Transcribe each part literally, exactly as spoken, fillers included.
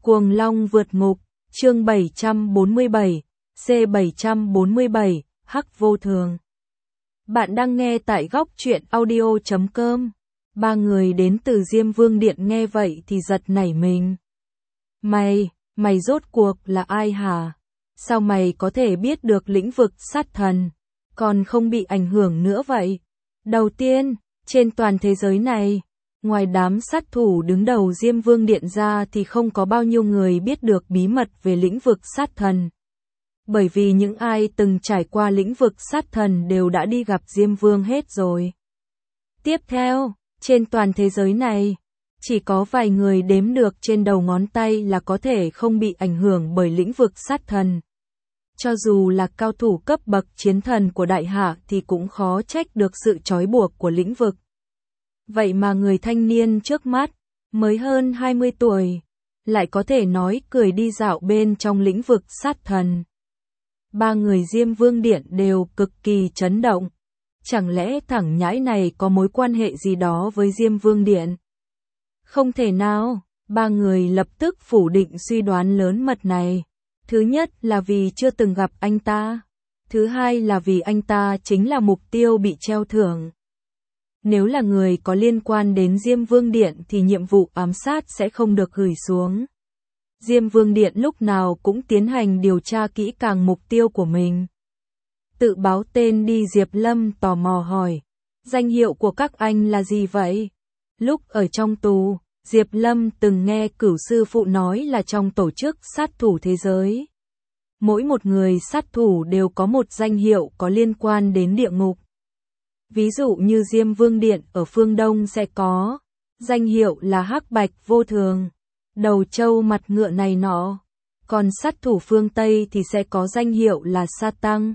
Cuồng Long vượt ngục, chương bảy trăm bốn mươi bảy, C bảy trăm bốn mươi bảy, Hắc vô thường. Bạn đang nghe tại góc truyện audio chấm com. Ba người đến từ Diêm Vương Điện nghe vậy thì giật nảy mình. Mày, mày rốt cuộc là ai hả? Sao mày có thể biết được lĩnh vực sát thần, còn không bị ảnh hưởng nữa vậy? Đầu tiên, trên toàn thế giới này, ngoài đám sát thủ đứng đầu Diêm Vương Điện ra thì không có bao nhiêu người biết được bí mật về lĩnh vực sát thần. Bởi vì những ai từng trải qua lĩnh vực sát thần đều đã đi gặp Diêm Vương hết rồi. Tiếp theo, trên toàn thế giới này, chỉ có vài người đếm được trên đầu ngón tay là có thể không bị ảnh hưởng bởi lĩnh vực sát thần. Cho dù là cao thủ cấp bậc chiến thần của đại hạ thì cũng khó trách được sự trói buộc của lĩnh vực. Vậy mà người thanh niên trước mắt, mới hơn hai mươi tuổi, lại có thể nói cười đi dạo bên trong lĩnh vực sát thần. Ba người Diêm Vương Điện đều cực kỳ chấn động. Chẳng lẽ thằng nhãi này có mối quan hệ gì đó với Diêm Vương Điện? Không thể nào, ba người lập tức phủ định suy đoán lớn mật này. Thứ nhất là vì chưa từng gặp anh ta. Thứ hai là vì anh ta chính là mục tiêu bị treo thưởng. Nếu là người có liên quan đến Diêm Vương Điện thì nhiệm vụ ám sát sẽ không được gửi xuống. Diêm Vương Điện lúc nào cũng tiến hành điều tra kỹ càng mục tiêu của mình. Tự báo tên đi, Diệp Lâm tò mò hỏi. Danh hiệu của các anh là gì vậy? Lúc ở trong tù, Diệp Lâm từng nghe Cửu sư phụ nói là trong tổ chức sát thủ thế giới, mỗi một người sát thủ đều có một danh hiệu có liên quan đến địa ngục. Ví dụ như Diêm Vương Điện ở phương Đông sẽ có danh hiệu là Hắc Bạch vô thường, đầu trâu mặt ngựa này nọ. Còn sát thủ phương Tây thì sẽ có danh hiệu là Satan,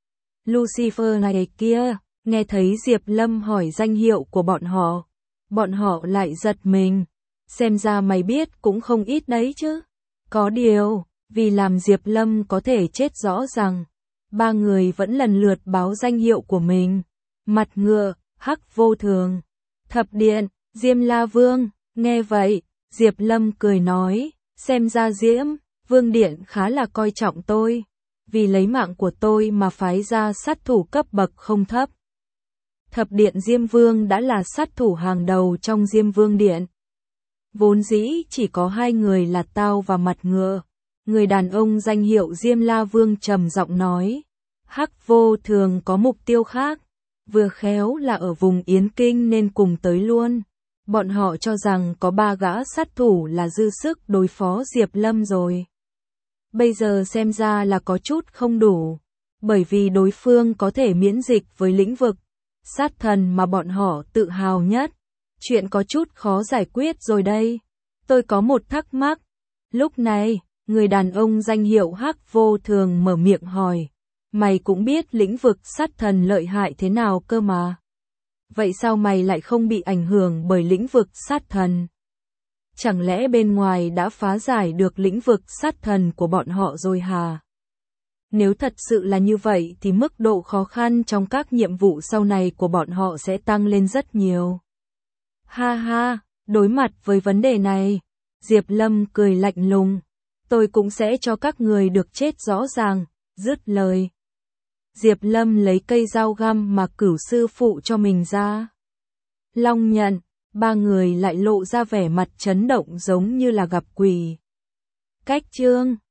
Lucifer này kia. Nghe thấy Diệp Lâm hỏi danh hiệu của bọn họ, bọn họ lại giật mình. Xem ra mày biết cũng không ít đấy chứ. Có điều, vì làm Diệp Lâm có thể chết rõ rằng, ba người vẫn lần lượt báo danh hiệu của mình. Mặt ngựa, Hắc vô thường, Thập Điện, Diêm La Vương. Nghe vậy, Diệp Lâm cười nói, xem ra Diêm Vương Điện khá là coi trọng tôi, vì lấy mạng của tôi mà phái ra sát thủ cấp bậc không thấp. Thập Điện Diêm Vương đã là sát thủ hàng đầu trong Diêm Vương Điện. Vốn dĩ chỉ có hai người là tao và Mặt ngựa. Người đàn ông danh hiệu Diêm La Vương trầm giọng nói, Hắc vô thường có mục tiêu khác, vừa khéo là ở vùng Yến Kinh nên cùng tới luôn. Bọn họ cho rằng có ba gã sát thủ là dư sức đối phó Diệp Lâm rồi. Bây giờ xem ra là có chút không đủ, bởi vì đối phương có thể miễn dịch với lĩnh vực sát thần mà bọn họ tự hào nhất. Chuyện có chút khó giải quyết rồi đây. Tôi có một thắc mắc. Lúc này, người đàn ông danh hiệu Hắc vô thường mở miệng hỏi, mày cũng biết lĩnh vực sát thần lợi hại thế nào cơ mà. Vậy sao mày lại không bị ảnh hưởng bởi lĩnh vực sát thần? Chẳng lẽ bên ngoài đã phá giải được lĩnh vực sát thần của bọn họ rồi hả? Nếu thật sự là như vậy thì mức độ khó khăn trong các nhiệm vụ sau này của bọn họ sẽ tăng lên rất nhiều. Ha ha, đối mặt với vấn đề này, Diệp Lâm cười lạnh lùng. Tôi cũng sẽ cho các người được chết rõ ràng. Dứt lời, Diệp Lâm lấy cây dao găm mà Cửu sư phụ cho mình ra. Long nhận, ba người lại lộ ra vẻ mặt chấn động giống như là gặp quỷ. Cách chương